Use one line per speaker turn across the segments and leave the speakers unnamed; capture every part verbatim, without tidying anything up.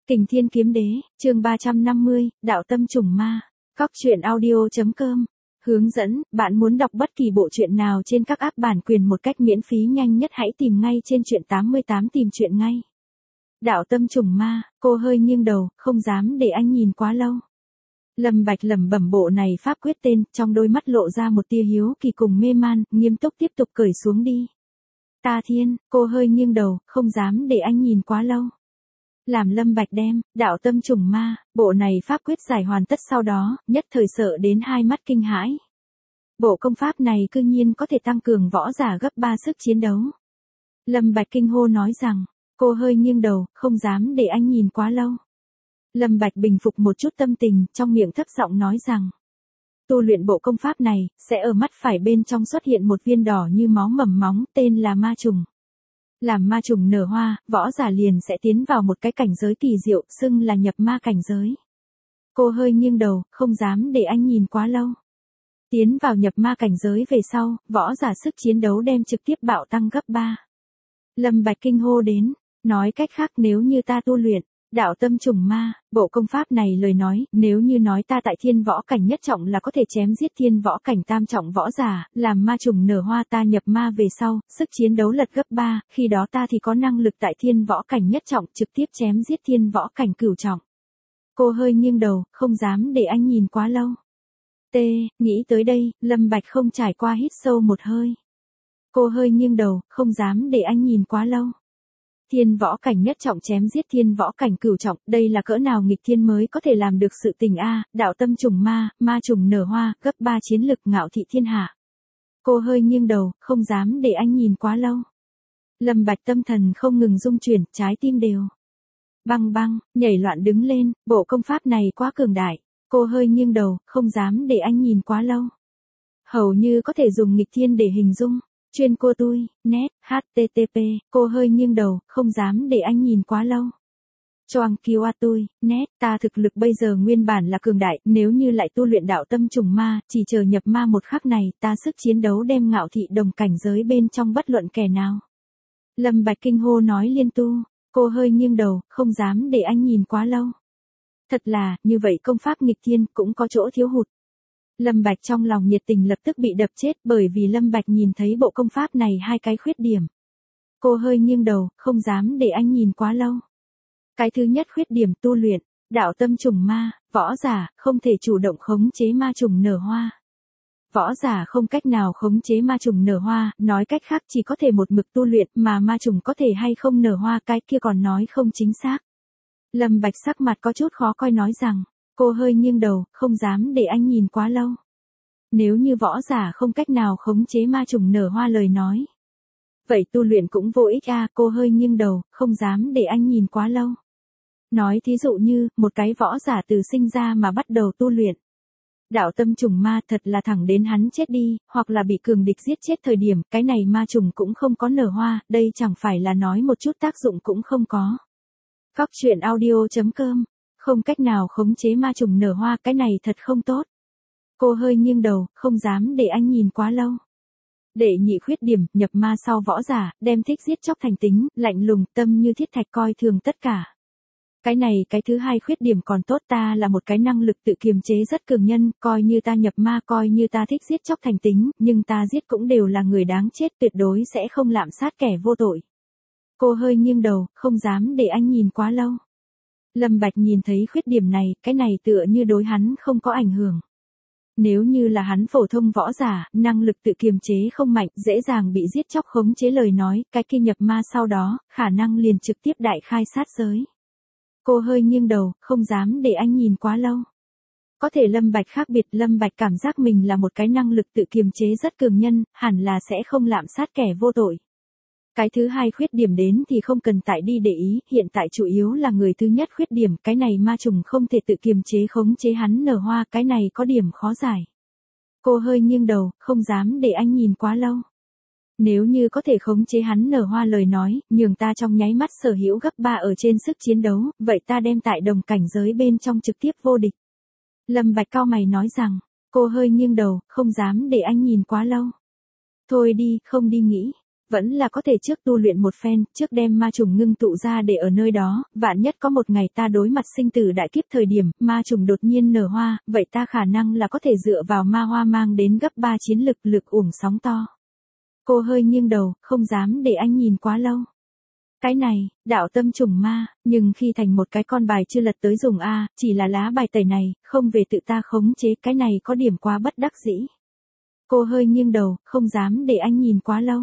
Kình Thiên Kiếm Đế, chương ba trăm năm mươi, Đạo Tâm Trùng Ma. Cóc truyện audio.com. Hướng dẫn, bạn muốn đọc bất kỳ bộ truyện nào trên các app bản quyền một cách miễn phí nhanh nhất hãy tìm ngay trên truyện tám mươi tám tìm truyện ngay. Đạo Tâm Trùng Ma, cô hơi nghiêng đầu, không dám để anh nhìn quá lâu. Lâm Bạch lẩm bẩm bộ này pháp quyết tên, trong đôi mắt lộ ra một tia hiếu kỳ cùng mê man, nghiêm túc tiếp tục cởi xuống đi. Ta thiên, cô hơi nghiêng đầu, không dám để anh nhìn quá lâu. Làm Lâm Bạch đem, Đạo Tâm Trùng Ma, bộ này pháp quyết giải hoàn tất sau đó, nhất thời sợ đến hai mắt kinh hãi. Bộ công pháp này cư nhiên có thể tăng cường võ giả gấp ba sức chiến đấu. Lâm Bạch kinh hô nói rằng, cô hơi nghiêng đầu, không dám để anh nhìn quá lâu. Lâm Bạch bình phục một chút tâm tình, trong miệng thấp giọng nói rằng, tu luyện bộ công pháp này, sẽ ở mắt phải bên trong xuất hiện một viên đỏ như máu mầm móng, tên là ma trùng. Làm ma trùng nở hoa, võ giả liền sẽ tiến vào một cái cảnh giới kỳ diệu, xưng là nhập ma cảnh giới. Cô hơi nghiêng đầu, không dám để anh nhìn quá lâu. Tiến vào nhập ma cảnh giới về sau, võ giả sức chiến đấu đem trực tiếp bạo tăng gấp ba. Lâm Bạch kinh hô đến, nói cách khác nếu như ta tu luyện Đạo Tâm Trùng Ma, bộ công pháp này lời nói, nếu như nói ta tại thiên võ cảnh nhất trọng là có thể chém giết thiên võ cảnh tam trọng võ giả, làm ma trùng nở hoa ta nhập ma về sau, sức chiến đấu lật gấp ba, khi đó ta thì có năng lực tại thiên võ cảnh nhất trọng trực tiếp chém giết thiên võ cảnh cửu trọng. Cô hơi nghiêng đầu, không dám để anh nhìn quá lâu. T, nghĩ tới đây, Lâm Bạch không trải qua hít sâu một hơi. Cô hơi nghiêng đầu, không dám để anh nhìn quá lâu. Thiên võ cảnh nhất trọng chém giết thiên võ cảnh cửu trọng, đây là cỡ nào nghịch thiên mới có thể làm được sự tình a, Đạo Tâm Trùng Ma, ma trùng nở hoa, gấp ba chiến lực ngạo thị thiên hạ. Cô hơi nghiêng đầu, không dám để anh nhìn quá lâu. Lâm Bạch tâm thần không ngừng rung chuyển, trái tim đều băng băng, nhảy loạn đứng lên, bộ công pháp này quá cường đại. Cô hơi nghiêng đầu, không dám để anh nhìn quá lâu. Hầu như có thể dùng nghịch thiên để hình dung. Chuyên cô tui, net, http, cô hơi nghiêng đầu, không dám để anh nhìn quá lâu. Choang kiêu a tui, net, ta thực lực bây giờ nguyên bản là cường đại, nếu như lại tu luyện Đạo Tâm Trùng Ma, chỉ chờ nhập ma một khắc này, ta sức chiến đấu đem ngạo thị đồng cảnh giới bên trong bất luận kẻ nào. Lâm Bạch kinh hô nói liên tu, cô hơi nghiêng đầu, không dám để anh nhìn quá lâu. Thật là, như vậy công pháp nghịch thiên cũng có chỗ thiếu hụt. Lâm Bạch trong lòng nhiệt tình lập tức bị đập chết bởi vì Lâm Bạch nhìn thấy bộ công pháp này hai cái khuyết điểm. Cô hơi nghiêng đầu, không dám để anh nhìn quá lâu. Cái thứ nhất khuyết điểm tu luyện Đạo Tâm Trùng Ma, võ giả không thể chủ động khống chế ma trùng nở hoa. Võ giả không cách nào khống chế ma trùng nở hoa, nói cách khác chỉ có thể một mực tu luyện mà ma trùng có thể hay không nở hoa cái kia còn nói không chính xác. Lâm Bạch sắc mặt có chút khó coi nói rằng, cô hơi nghiêng đầu, không dám để anh nhìn quá lâu. Nếu như võ giả không cách nào khống chế ma trùng nở hoa lời nói. Vậy tu luyện cũng vô ích a, cô hơi nghiêng đầu, không dám để anh nhìn quá lâu. Nói thí dụ như, một cái võ giả từ sinh ra mà bắt đầu tu luyện Đạo Tâm Trùng Ma thật là thẳng đến hắn chết đi, hoặc là bị cường địch giết chết thời điểm, cái này ma trùng cũng không có nở hoa, đây chẳng phải là nói một chút tác dụng cũng không có. Cóc truyện audio.com. Không cách nào khống chế ma trùng nở hoa, cái này thật không tốt. Cô hơi nghiêng đầu, không dám để anh nhìn quá lâu. Đệ nhị khuyết điểm, nhập ma sau võ giả, đem thích giết chóc thành tính, lạnh lùng, tâm như thiết thạch coi thường tất cả. Cái này cái thứ hai khuyết điểm còn tốt, ta là một cái năng lực tự kiềm chế rất cường nhân, coi như ta nhập ma, coi như ta thích giết chóc thành tính, nhưng ta giết cũng đều là người đáng chết, tuyệt đối sẽ không lạm sát kẻ vô tội. Cô hơi nghiêng đầu, không dám để anh nhìn quá lâu. Lâm Bạch nhìn thấy khuyết điểm này, cái này tựa như đối hắn không có ảnh hưởng. Nếu như là hắn phổ thông võ giả, năng lực tự kiềm chế không mạnh, dễ dàng bị giết chóc khống chế lời nói, cái kia nhập ma sau đó, khả năng liền trực tiếp đại khai sát giới. Cô hơi nghiêng đầu, không dám để anh nhìn quá lâu. Có thể Lâm Bạch khác biệt, Lâm Bạch cảm giác mình là một cái năng lực tự kiềm chế rất cường nhân, hẳn là sẽ không lạm sát kẻ vô tội. Cái thứ hai khuyết điểm đến thì không cần tại đi để ý, hiện tại chủ yếu là người thứ nhất khuyết điểm, cái này ma trùng không thể tự kiềm chế khống chế hắn nở hoa, cái này có điểm khó giải. Cô hơi nghiêng đầu, không dám để anh nhìn quá lâu. Nếu như có thể khống chế hắn nở hoa lời nói, nhường ta trong nháy mắt sở hữu gấp ba ở trên sức chiến đấu, vậy ta đem tại đồng cảnh giới bên trong trực tiếp vô địch. Lâm Bạch cau mày nói rằng, cô hơi nghiêng đầu, không dám để anh nhìn quá lâu. Thôi đi, không đi nghĩ. vẫn là có thể trước tu luyện một phen, trước đem ma trùng ngưng tụ ra để ở nơi đó, vạn nhất có một ngày ta đối mặt sinh tử đại kiếp thời điểm, ma trùng đột nhiên nở hoa, vậy ta khả năng là có thể dựa vào ma hoa mang đến gấp ba chiến lực lực uổng sóng to. Cô hơi nghiêng đầu, không dám để anh nhìn quá lâu. Cái này, đạo tâm trùng ma, nhưng khi thành một cái con bài chưa lật tới dùng a, chỉ là lá bài tẩy này, không về tự ta khống chế, cái này có điểm quá bất đắc dĩ. Cô hơi nghiêng đầu, không dám để anh nhìn quá lâu.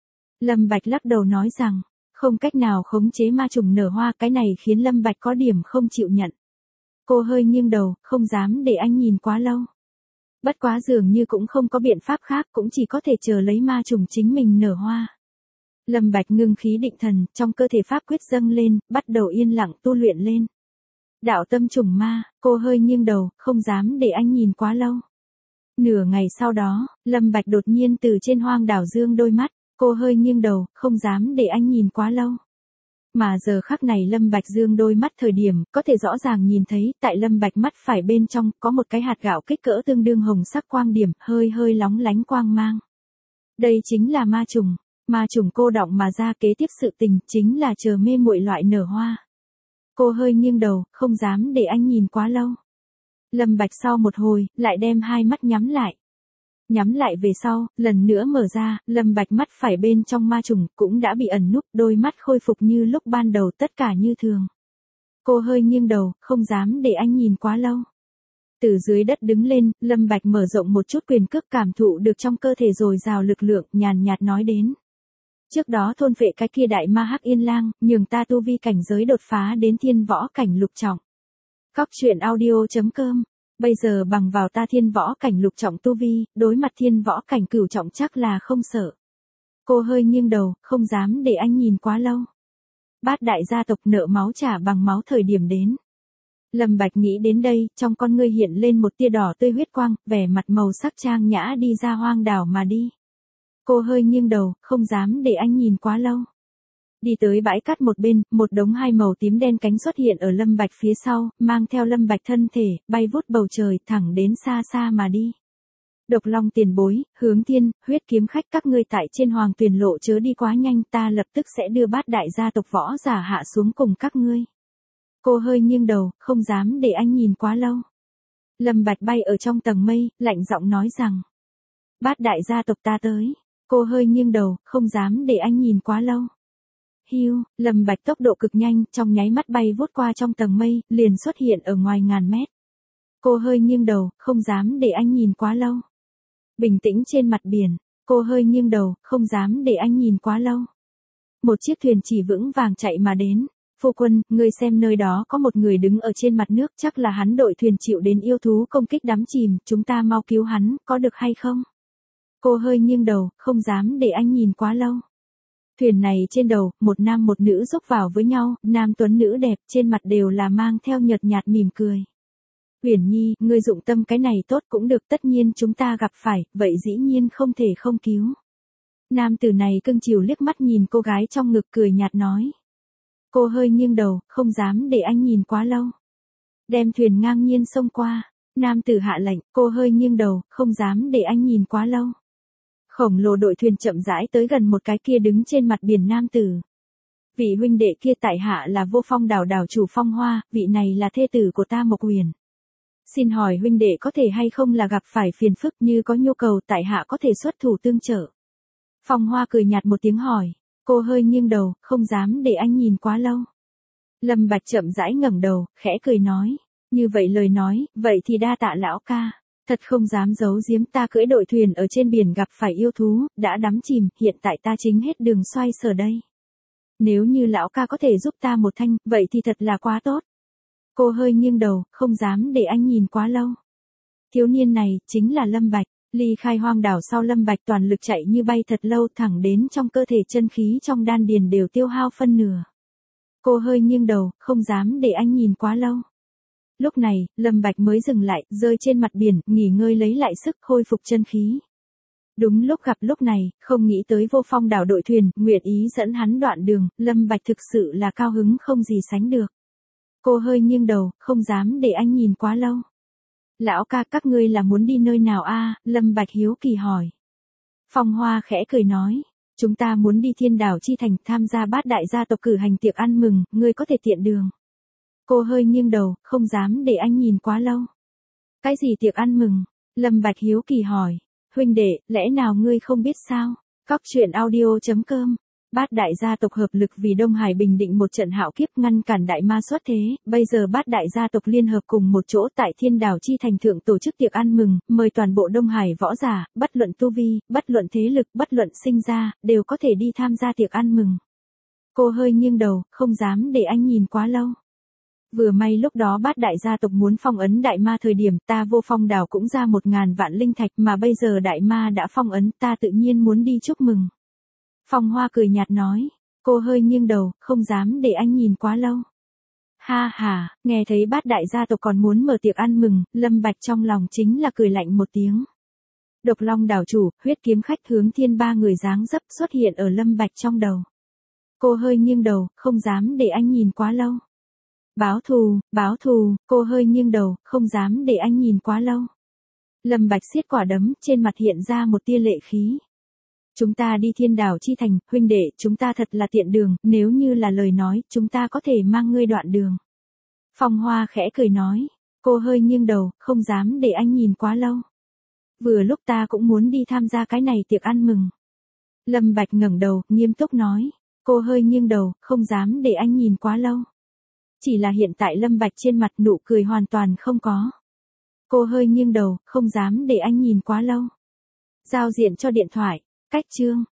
Lâm Bạch lắc đầu nói rằng, không cách nào khống chế ma trùng nở hoa, cái này khiến Lâm Bạch có điểm không chịu nhận. Cô hơi nghiêng đầu, không dám để anh nhìn quá lâu. Bất quá dường như cũng không có biện pháp khác, cũng chỉ có thể chờ lấy ma trùng chính mình nở hoa. Lâm Bạch ngưng khí định thần, trong cơ thể pháp quyết dâng lên, bắt đầu yên lặng tu luyện lên. Đạo tâm trùng ma, cô hơi nghiêng đầu, không dám để anh nhìn quá lâu. Nửa ngày sau đó, Lâm Bạch đột nhiên từ trên hoang đảo dương đôi mắt, cô hơi nghiêng đầu, không dám để anh nhìn quá lâu. Mà giờ khắc này Lâm Bạch dương đôi mắt thời điểm, có thể rõ ràng nhìn thấy, tại Lâm Bạch mắt phải bên trong, có một cái hạt gạo kích cỡ tương đương hồng sắc quang điểm, hơi hơi lóng lánh quang mang. Đây chính là ma trùng. Ma trùng cô đọng mà ra, kế tiếp sự tình, chính là chờ mê muội loại nở hoa. Cô hơi nghiêng đầu, không dám để anh nhìn quá lâu. Lâm Bạch sau một hồi, lại đem hai mắt nhắm lại. Nhắm lại về sau, lần nữa mở ra, Lâm Bạch mắt phải bên trong ma trùng, cũng đã bị ẩn núp, đôi mắt khôi phục như lúc ban đầu, tất cả như thường. Cô hơi nghiêng đầu, không dám để anh nhìn quá lâu. Từ dưới đất đứng lên, Lâm Bạch mở rộng một chút quyền cước, cảm thụ được trong cơ thể dồi dào lực lượng, nhàn nhạt nói đến. Trước đó thôn phệ cái kia đại ma Hắc Yên Lang, nhường ta tu vi cảnh giới đột phá đến thiên võ cảnh lục trọng. Cóc truyện audio chấm com. Bây giờ bằng vào ta thiên võ cảnh lục trọng tu vi, đối mặt thiên võ cảnh cửu trọng chắc là không sợ. Cô hơi nghiêng đầu, không dám để anh nhìn quá lâu. Bát đại gia tộc nợ máu trả bằng máu thời điểm đến. Lâm Bạch nghĩ đến đây, trong con ngươi hiện lên một tia đỏ tươi huyết quang, vẻ mặt màu sắc trang nhã đi ra hoang đảo mà đi. Cô hơi nghiêng đầu, không dám để anh nhìn quá lâu. Đi tới bãi cát một bên, một đống hai màu tím đen cánh xuất hiện ở Lâm Bạch phía sau, mang theo Lâm Bạch thân thể, bay vút bầu trời, thẳng đến xa xa mà đi. Độc Long tiền bối, Hướng Thiên, Huyết Kiếm khách, các ngươi tại trên Hoàng Tuyền lộ chớ đi quá nhanh, ta lập tức sẽ đưa bát đại gia tộc võ giả hạ xuống cùng các ngươi. Cô hơi nghiêng đầu, không dám để anh nhìn quá lâu. Lâm Bạch bay ở trong tầng mây, lạnh giọng nói rằng. Bát đại gia tộc ta tới. Cô hơi nghiêng đầu, không dám để anh nhìn quá lâu. Hiu, Lâm Bạch tốc độ cực nhanh, trong nháy mắt bay vút qua trong tầng mây, liền xuất hiện ở ngoài ngàn mét. Cô hơi nghiêng đầu, không dám để anh nhìn quá lâu. Bình tĩnh trên mặt biển, cô hơi nghiêng đầu, không dám để anh nhìn quá lâu. Một chiếc thuyền chỉ vững vàng chạy mà đến. Phu quân, ngươi xem nơi đó có một người đứng ở trên mặt nước, chắc là hắn đội thuyền chịu đến yêu thú công kích đắm chìm, chúng ta mau cứu hắn, có được hay không? Cô hơi nghiêng đầu, không dám để anh nhìn quá lâu. Thuyền này trên đầu, một nam một nữ dốc vào với nhau, nam tuấn nữ đẹp, trên mặt đều là mang theo nhợt nhạt mỉm cười. Huyền Nhi, ngươi dụng tâm cái này tốt cũng được, tất nhiên chúng ta gặp phải, vậy dĩ nhiên không thể không cứu. Nam tử này cưng chiều liếc mắt nhìn cô gái trong ngực, cười nhạt nói. Cô hơi nghiêng đầu, không dám để anh nhìn quá lâu. Đem thuyền ngang nhiên xông qua. Nam tử hạ lệnh, cô hơi nghiêng đầu, không dám để anh nhìn quá lâu. Khổng lồ đội thuyền chậm rãi tới gần một cái kia đứng trên mặt biển nam tử. Vị huynh đệ kia tại hạ là Vô Phong đảo đảo chủ Phong Hoa, vị này là thê tử của ta Mộc Huyền. Xin hỏi huynh đệ có thể hay không là gặp phải phiền phức, như có nhu cầu tại hạ có thể xuất thủ tương trợ. Phong Hoa cười nhạt một tiếng hỏi, cô hơi nghiêng đầu, không dám để anh nhìn quá lâu. Lâm Bạch chậm rãi ngẩng đầu, khẽ cười nói, như vậy lời nói, vậy thì đa tạ lão ca. Thật không dám giấu giếm, ta cưỡi đội thuyền ở trên biển gặp phải yêu thú, đã đắm chìm, hiện tại ta chính hết đường xoay sở đây. Nếu như lão ca có thể giúp ta một thanh, vậy thì thật là quá tốt. Cô hơi nghiêng đầu, không dám để anh nhìn quá lâu. Thiếu niên này, chính là Lâm Bạch, ly khai hoang đảo sau Lâm Bạch toàn lực chạy như bay thật lâu, thẳng đến trong cơ thể chân khí trong đan điền đều tiêu hao phân nửa. Cô hơi nghiêng đầu, không dám để anh nhìn quá lâu. Lúc này, Lâm Bạch mới dừng lại, rơi trên mặt biển, nghỉ ngơi lấy lại sức, khôi phục chân khí. Đúng lúc gặp lúc này, không nghĩ tới Vô Phong đảo đội thuyền, nguyện ý dẫn hắn đoạn đường, Lâm Bạch thực sự là cao hứng không gì sánh được. Cô hơi nghiêng đầu, không dám để anh nhìn quá lâu. Lão ca, các ngươi là muốn đi nơi nào a? Lâm Bạch hiếu kỳ hỏi. Phong Hoa khẽ cười nói, Chúng ta muốn đi Thiên Đảo Chi Thành tham gia bát đại gia tộc cử hành tiệc ăn mừng, ngươi có thể tiện đường. Cô hơi nghiêng đầu, không dám để anh nhìn quá lâu. Cái gì tiệc ăn mừng? Lâm Bạch hiếu kỳ hỏi. Huynh đệ, lẽ nào ngươi không biết sao? Cóc truyện audio chấm com. Bát đại gia tộc hợp lực vì Đông Hải bình định một trận hạo kiếp ngăn cản đại ma xuất thế, bây giờ bát đại gia tộc liên hợp cùng một chỗ tại Thiên Đảo Chi Thành thượng tổ chức tiệc ăn mừng, mời toàn bộ Đông Hải võ giả, bất luận tu vi, bất luận thế lực, bất luận sinh ra, đều có thể đi tham gia tiệc ăn mừng. Cô hơi nghiêng đầu, không dám để anh nhìn quá lâu. Vừa may lúc đó bát đại gia tộc muốn phong ấn đại ma thời điểm ta vô phong đảo cũng ra một ngàn vạn linh thạch mà bây giờ đại ma đã phong ấn ta tự nhiên muốn đi chúc mừng. Phong Hoa cười nhạt nói, cô hơi nghiêng đầu, không dám để anh nhìn quá lâu. Ha ha, nghe thấy bát đại gia tộc còn muốn mở tiệc ăn mừng, Lâm Bạch trong lòng chính là cười lạnh một tiếng. Độc Long đảo chủ, huyết kiếm khách hướng thiên ba người dáng dấp xuất hiện ở Lâm Bạch trong đầu. Cô hơi nghiêng đầu, không dám để anh nhìn quá lâu. Báo thù, báo thù, cô hơi nghiêng đầu, không dám để anh nhìn quá lâu. Lâm Bạch siết quả đấm, trên mặt hiện ra một tia lệ khí. Chúng ta đi Thiên Đảo Chi Thành, huynh đệ, chúng ta thật là tiện đường, nếu như là lời nói, chúng ta có thể mang ngươi đoạn đường. Phong Hoa khẽ cười nói, cô hơi nghiêng đầu, không dám để anh nhìn quá lâu. Vừa lúc ta cũng muốn đi tham gia cái này tiệc ăn mừng. Lâm Bạch ngẩng đầu, nghiêm túc nói, cô hơi nghiêng đầu, không dám để anh nhìn quá lâu. Chỉ là hiện tại Lâm Bạch trên mặt nụ cười hoàn toàn không có. Cô hơi nghiêng đầu, không dám để anh nhìn quá lâu. Giao diện cho điện thoại, cách chương.